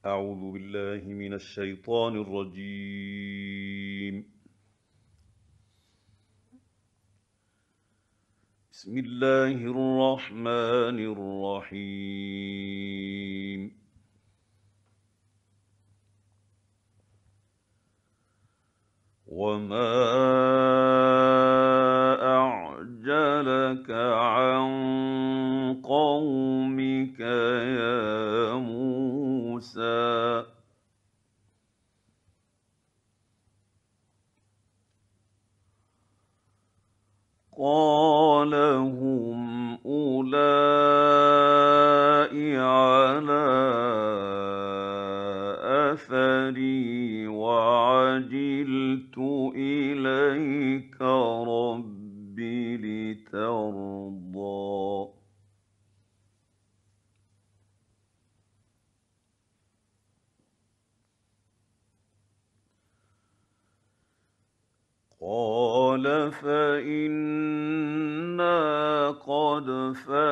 أعوذ بالله من الشيطان الرجيم. بسم الله الرحمن الرحيم. وما أعجلك عن قومك يا موسى. قال هم أولئك على أثري وعجلت إليك رب لترضى. قال فإنا قد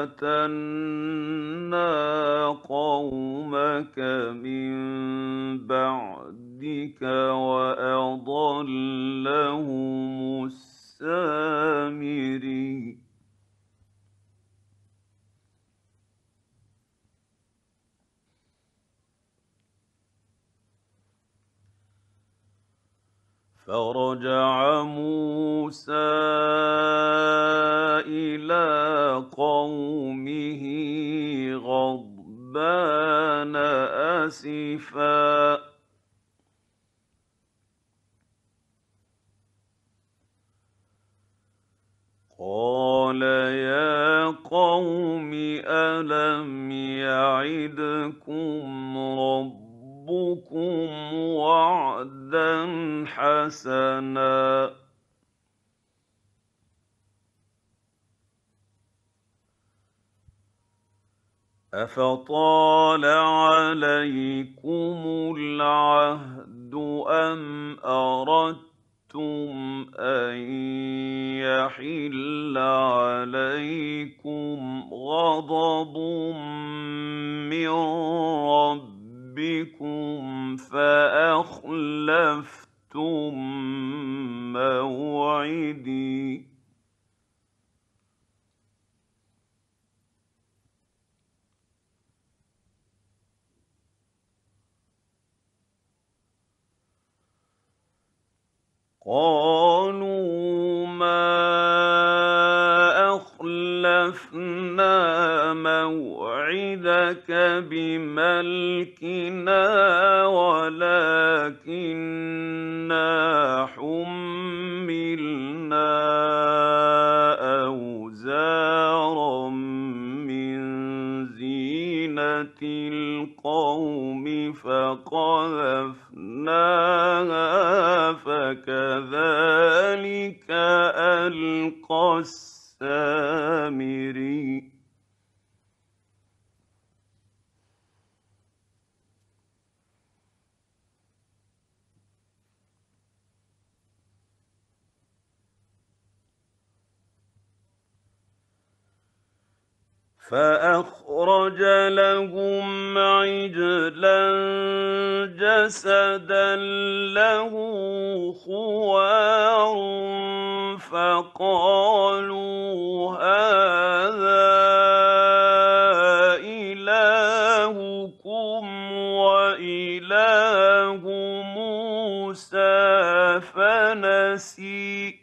فتنا قومك من بعدك وأضلهم السامري. فرجع موسى إلى قومه غضبان أسفا. قال يا قوم ألم يعدكم ربكم وعدا حسنا أفطال عليكم العهد أم أردتم أن يحل عليكم غضب من ربكم فأخلفتم موعدي. قالوا ما أخلفنا موعدك بملكنا ولكننا حملنا أوزارا من زينة القوم فقذفناها فكذلك ألقى السامري. فأخرج لهم عجلا جسدا له خوار فقالوا هذا إلهكم وإله موسى فنسي.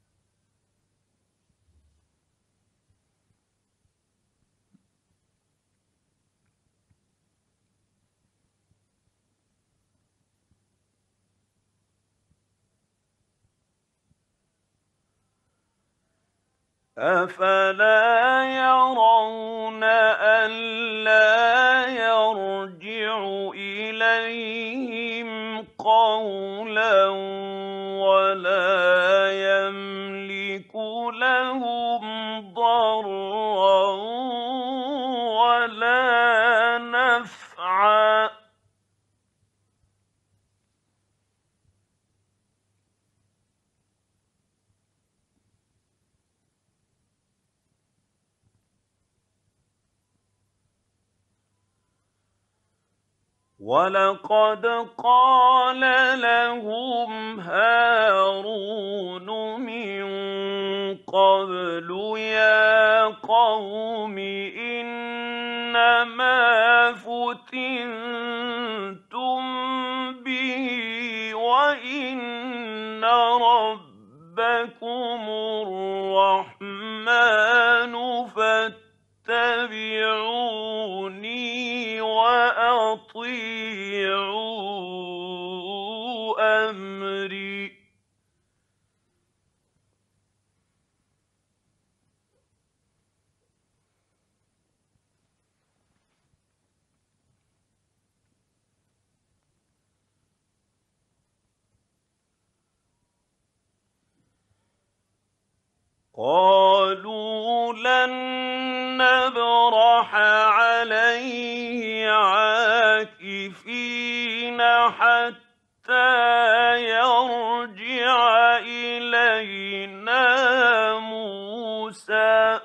أفلا يرون ألا يرجع إليهم قولا ولا يملك لهم ضرا ولا نفعا. وَلَقَدْ قَالَ لَهُمْ هَارُونُ مِن قَبْلُ يَا قَوْمِ إِنَّمَا فُتِنتُم بِهِ وَإِنَّ رَبَّكُمُ الرَّحْمَٰنُ فَاتَّبِعُونِي وَأَطِيعُوا أَمْرِي. قَالُوا لَن نَّبْرَحَ عَلَيْهِ عَاكِفِينَ حَتَّىٰ يَرْجِعَ إِلَيْنَا مُوسَىٰ.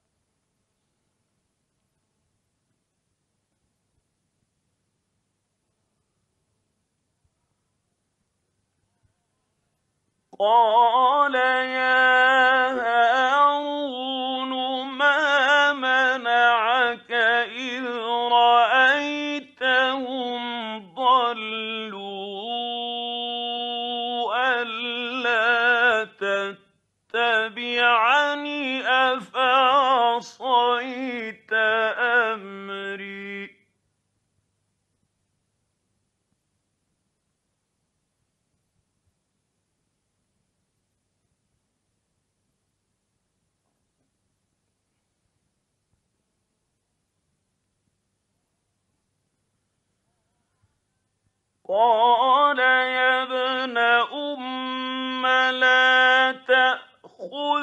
قَالَ يَا هَارُونُ مَا مَنَعَكَ إِذْ رَأَيْتَهُمْ ضَلُّوا أَلَّا تَتَّبِعَنِ ۖ أَفَعَصَيْتَ أَمْرِي. قَالَ يَا ابْنَ أُمَّ لَا تَأْخُذْ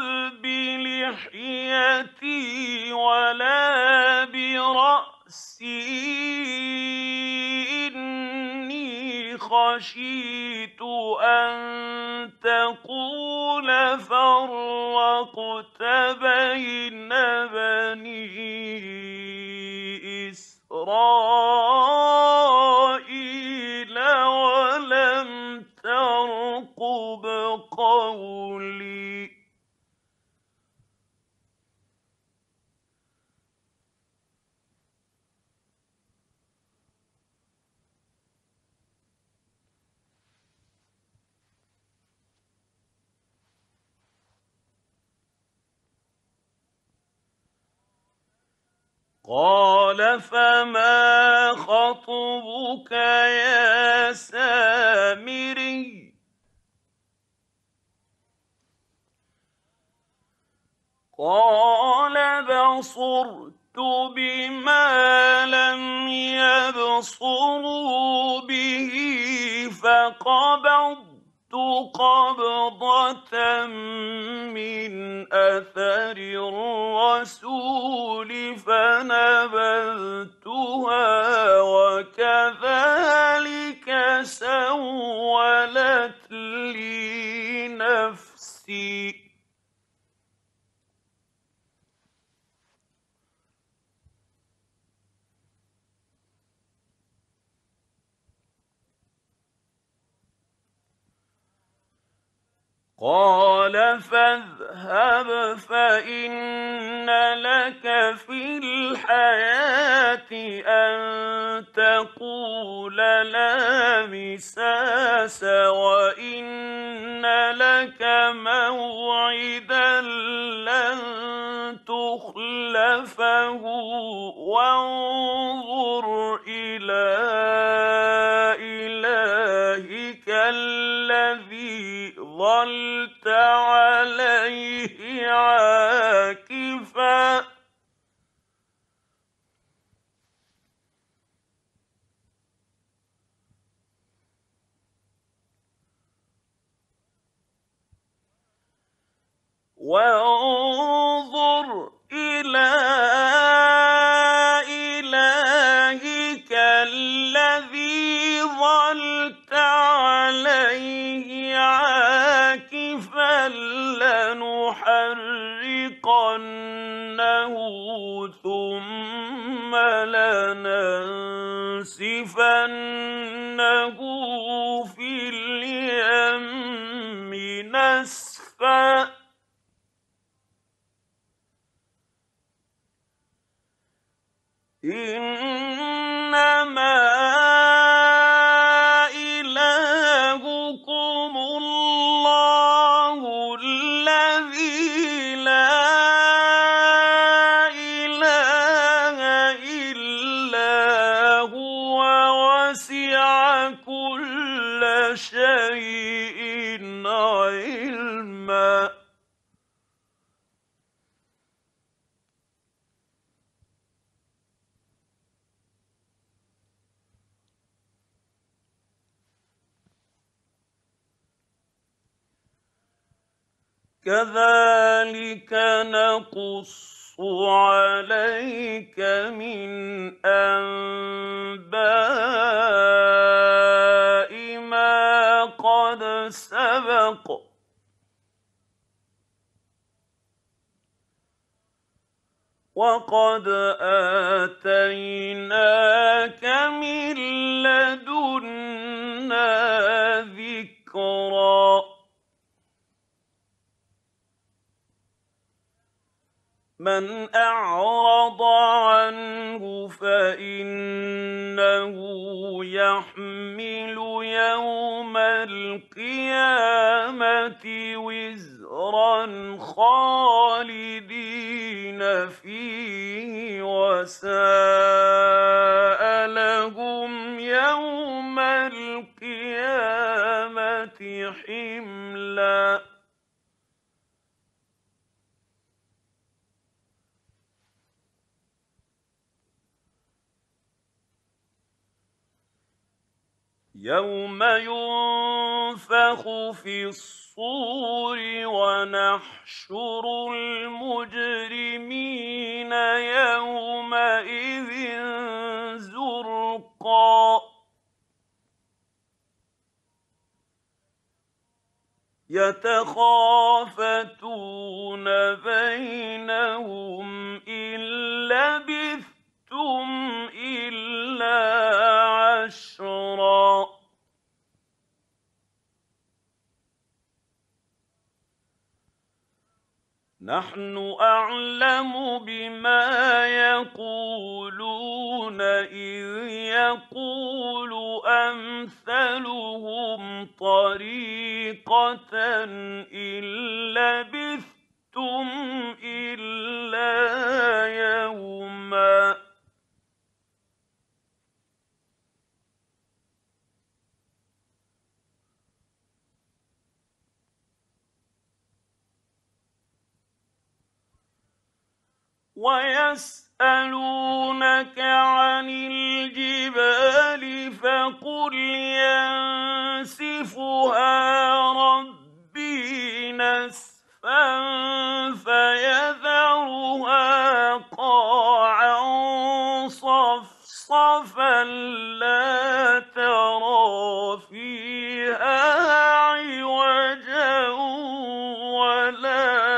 بِلِحْيَتِي وَلَا بِرَأْسِي ۖ إِنِّي خَشِيتُ أَن تَقُولَ فَرَّقْتَ بَيْنَ بَنِي إِسْرَائِيلَ وَلَمْ تَرْقُبْ قَوْلِي. قَالَ فَمَا خَطْبُكَ يَا سَامِرِيُّ. قَالَ بَصُرْتُ بِمَا لَمْ يَبْصُرُوا بِهِ فَقَبَضْتُ قَبْضَةً مِّنْ أَثَرِ الرَّسُولِ فَنَبَذْتُهَا وَكَذَٰلِكَ سَوَّلَتْ لِي نَفْسِي. قَالَ فَاذْهَبْ فَإِنَّ لَكَ فِي الْحَيَاةِ أَن تَقُولَ لَا مِسَاسَ وَإِنَّ لَكَ مَوْعِدًا لَّن تُخْلَفَهُ وَانظُرْ إِلَىٰ إِلَٰهِكَ الَّذِي ظَلْتَ عَلَيْهِ عَاكِفًا ۖ وَانظُرْ إِلَىٰ إِلَٰهِكَ الَّذِي ظَلْتَ عَلَيْهِ عَاكِفًا ۖ لَّنُحَرِّقَنَّهُ ثُمَّ لَنَنسِفَنَّهُ في اليم نسفا إنما إلهكم الله الذي لا إله إلا هو وسع كل شيء علما كذلك نقص عليك من أنباء ما قد سبق وقد آتيناك من لدنا ذكرا من أعرض عنه فإنه يحمل يوم القيامة وزرا خالدين فيه وساء لهم يوم القيامة حملا يوم ينفخ في الصور ونحشر المجرمين يومئذ زرقا يتخافتون بينهم إن لبثتم إلا عشرا نحن أعلم بما يقولون إذ يقول أمثلهم طريقة إن لبثتم إلا يوما ويسألونك عن الجبال فقل ينسفها ربي نسفا فيذرها قاعا صفصفا لا ترى فيها عوجا ولا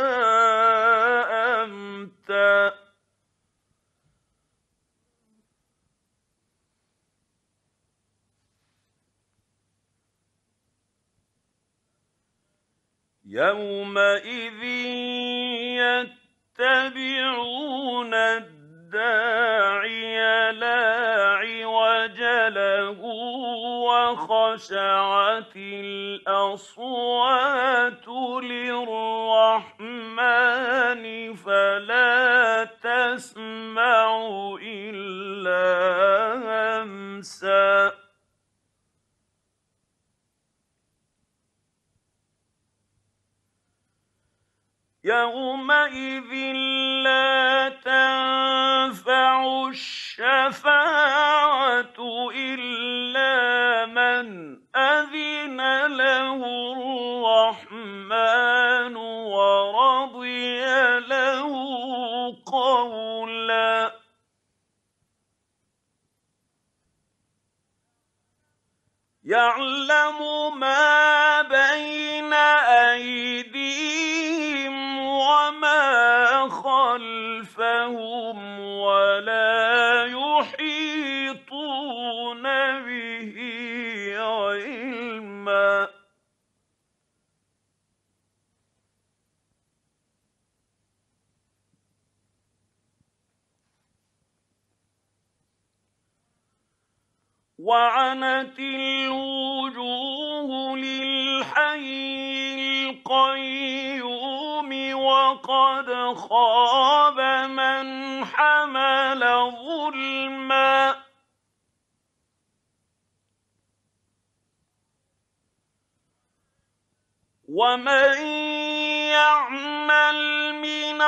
يومئذ يتبعون الداعي لا عوج له وخشعت الأصوات للرحمن فلا تسمع إلا همسا يومئذ لا تنفع الشفاعة إلا من أذن له الرحمن ورضي له قولا يعلم ما بين أيديهم وما خلفهم ولا يحيطون به به علما وعنت الوجوه للحي القيوم وقد خاب من حمل ظلما ومن يعمل من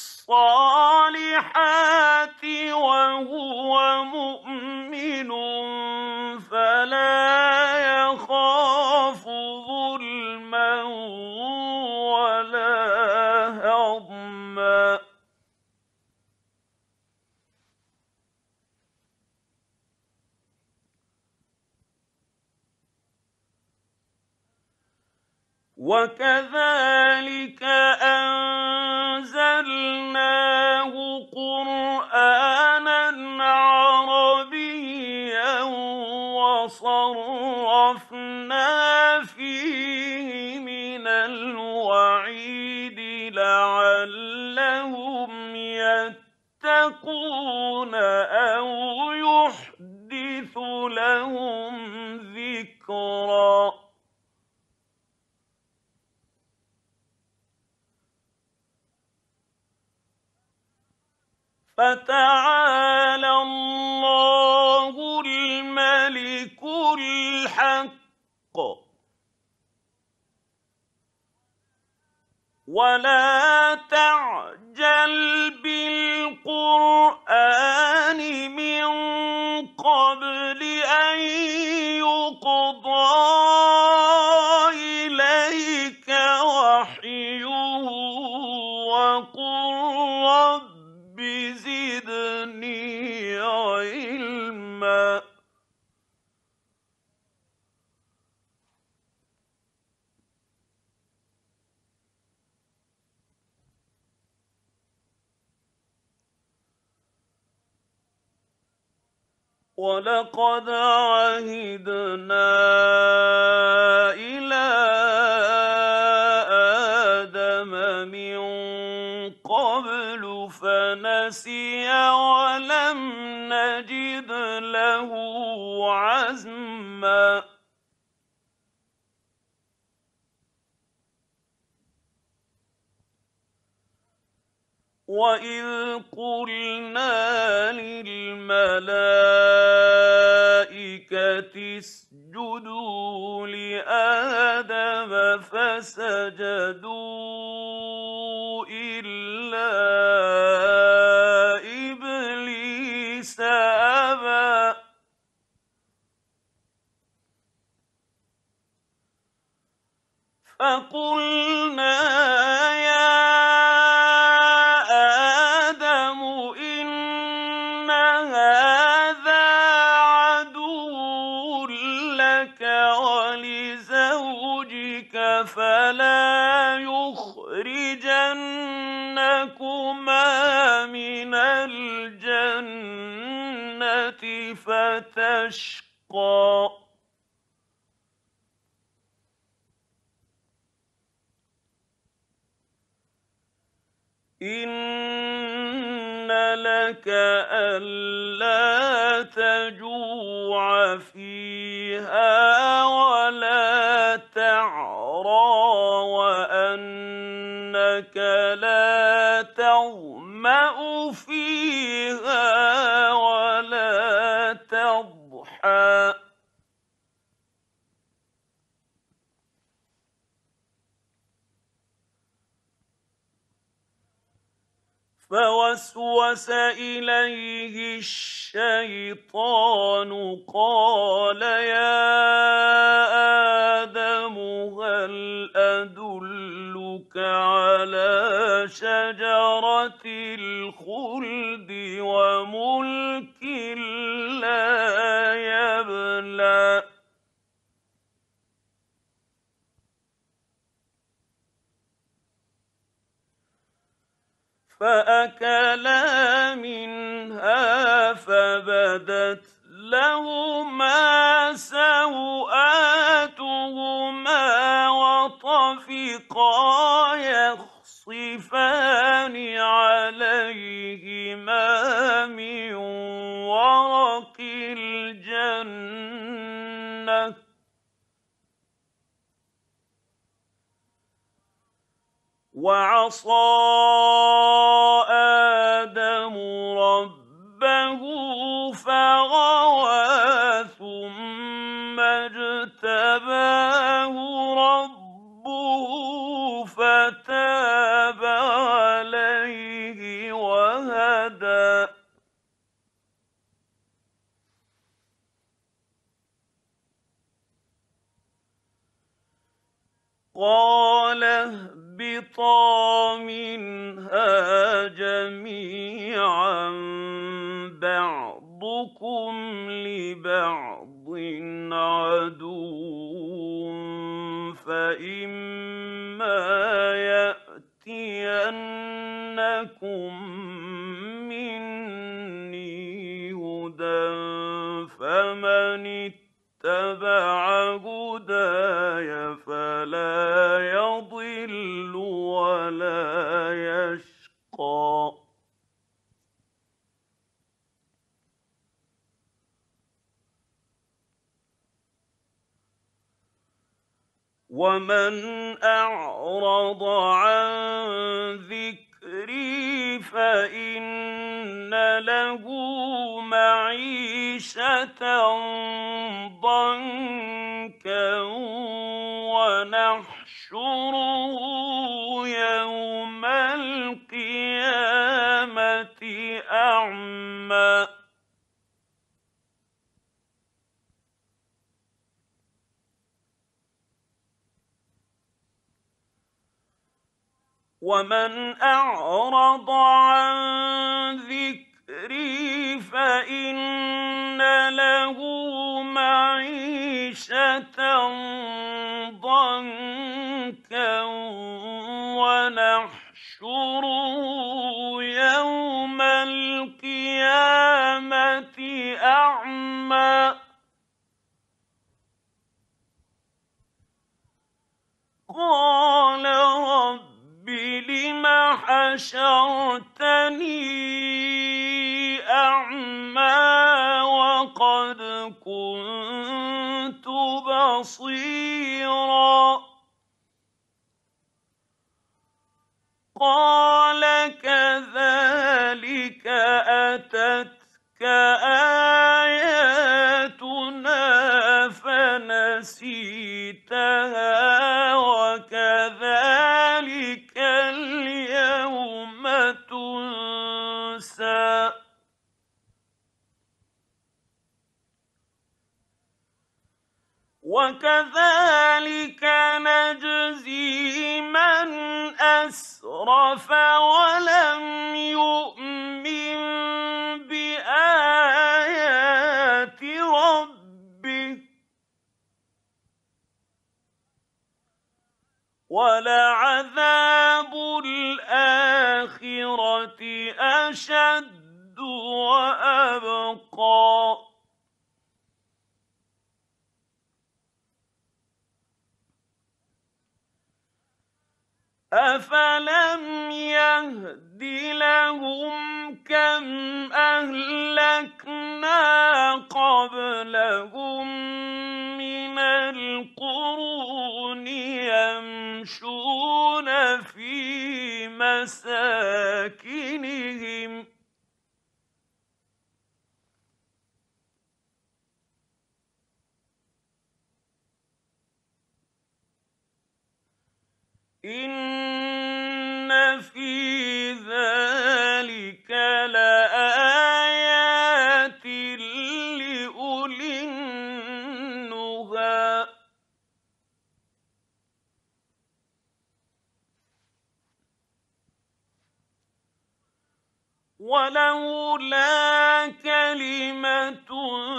الصالحات وهو مؤمن فلا يخاف ظلما ولا هضما وكذلك أنزلناه قرآنا عربيا وصرفنا فيه من الوعيد لعلهم يتقون أو يحدث لهم ذكرا فتعالى الله الملك الحق ولا تعجل بالقرآن من قبل أن يقضى إليك وحيه وقل رب زدني علما ولقد عهدنا إلى آدم من قبل فنسي ولم نجد له عزما وإذ قلنا للملائكة اسجدوا لآدم فسجدوا إلا إبليس أبى فقلنا يا آدم إن هذا عدو لك ولزوجك فلا يخرجنكما من الجنة فتشقى إن لك ألا تجوع فيها ولا تعرى وأنك لا تظمأ فيها ولا تضحى فوسوس إليه الشيطان قال يا آدم هل أدلك على شجرة الخلد وملك لا يبلى فأكلا منها فبدت لهما سوآتهما وطفقا يخصفان عليهما من ورق الجنة وعصى آدم ربه فغوى ثم اجتباه ربه فتاب عليه وهدى قال اهبطا منها جميعا بعضكم لبعض عدو فإما يأتينكم مني هدى فمن اتبع هداي فلا يضل ولا يشقى ومن أعرض عن ذكري فإن له معيشة ضنكا ونحشره يوم القيامة أعمى ومن أعرض عن ذكري فإن له معيشة ضنكا ونحشره يوم القيامة أعمى قال رب لم حشرتني أعمى وقد كنت بصيرا قال كذلك أتتك آياتنا فنسيتها وكذلك اليوم تنسى وكذلك نجزي من أسرف ولم يؤمن بآيات ربه ولعذاب الآخرة أشد وأبقى أفلم يهد لهم كم أهلكنا قبلهم من القرون يمشون في مساكنهم إن في ذلك لآيات لأولي النهى ولولا كلمة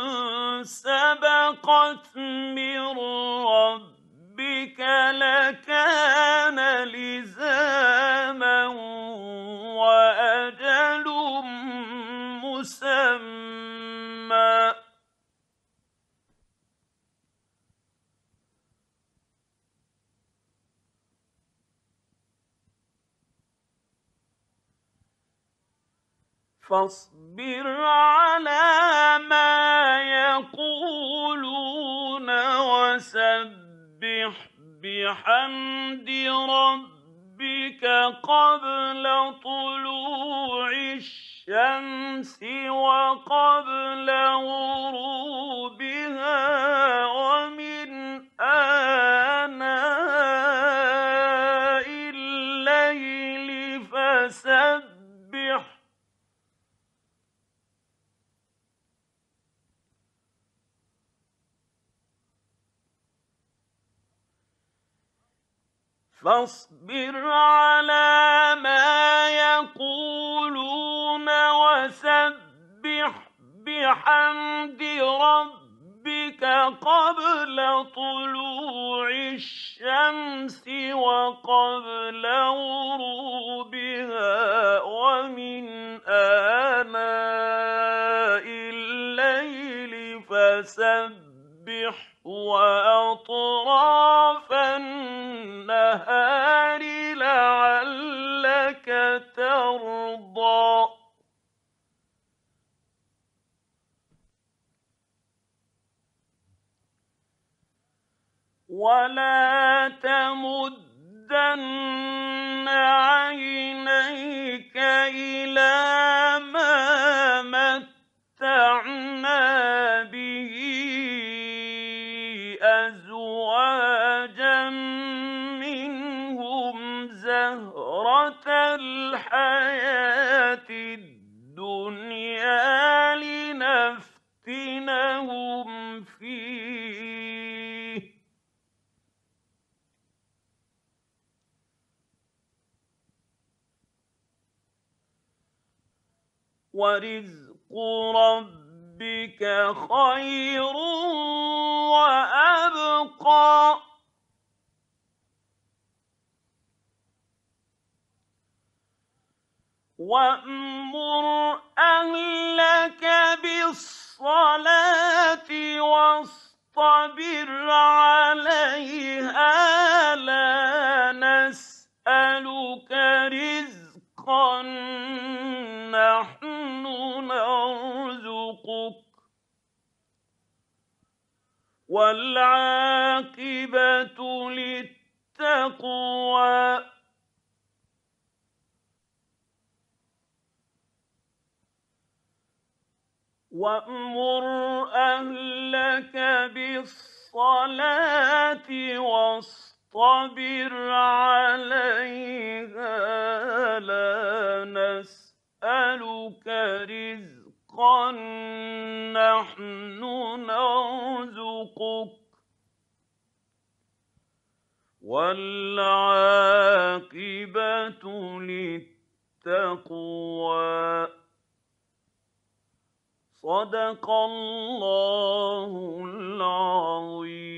سبقت من ربك لكان لزاما وأجل مسمى فاصبر على ما يقولون وسبح بحمد ربك قبل طلوع الشمس وقبل غروبها ومن آناء الليل فاصبر على ما يقولون وسبح بحمد ربك قبل طلوع الشمس وقبل غروبها ومن آناء الليل فسبح وأطراف النهار لعلك ترضى ولا تمدن عينيك إلى ما متعنا به أزواجا منهم زهرة الحياة الدنيا لنفتنهم فيه ورزق ربك خير وأبقى وأمر أهلك بالصلاة واصطبر عليها لا نسألك رزقا نحن نرزقك والعاقبة للتقوى وأمر أهلك بالصلاة واصطبر عليها لا نسألك رزقا نحن نرزقك والعاقبة للتقوى صدق الله العظيم.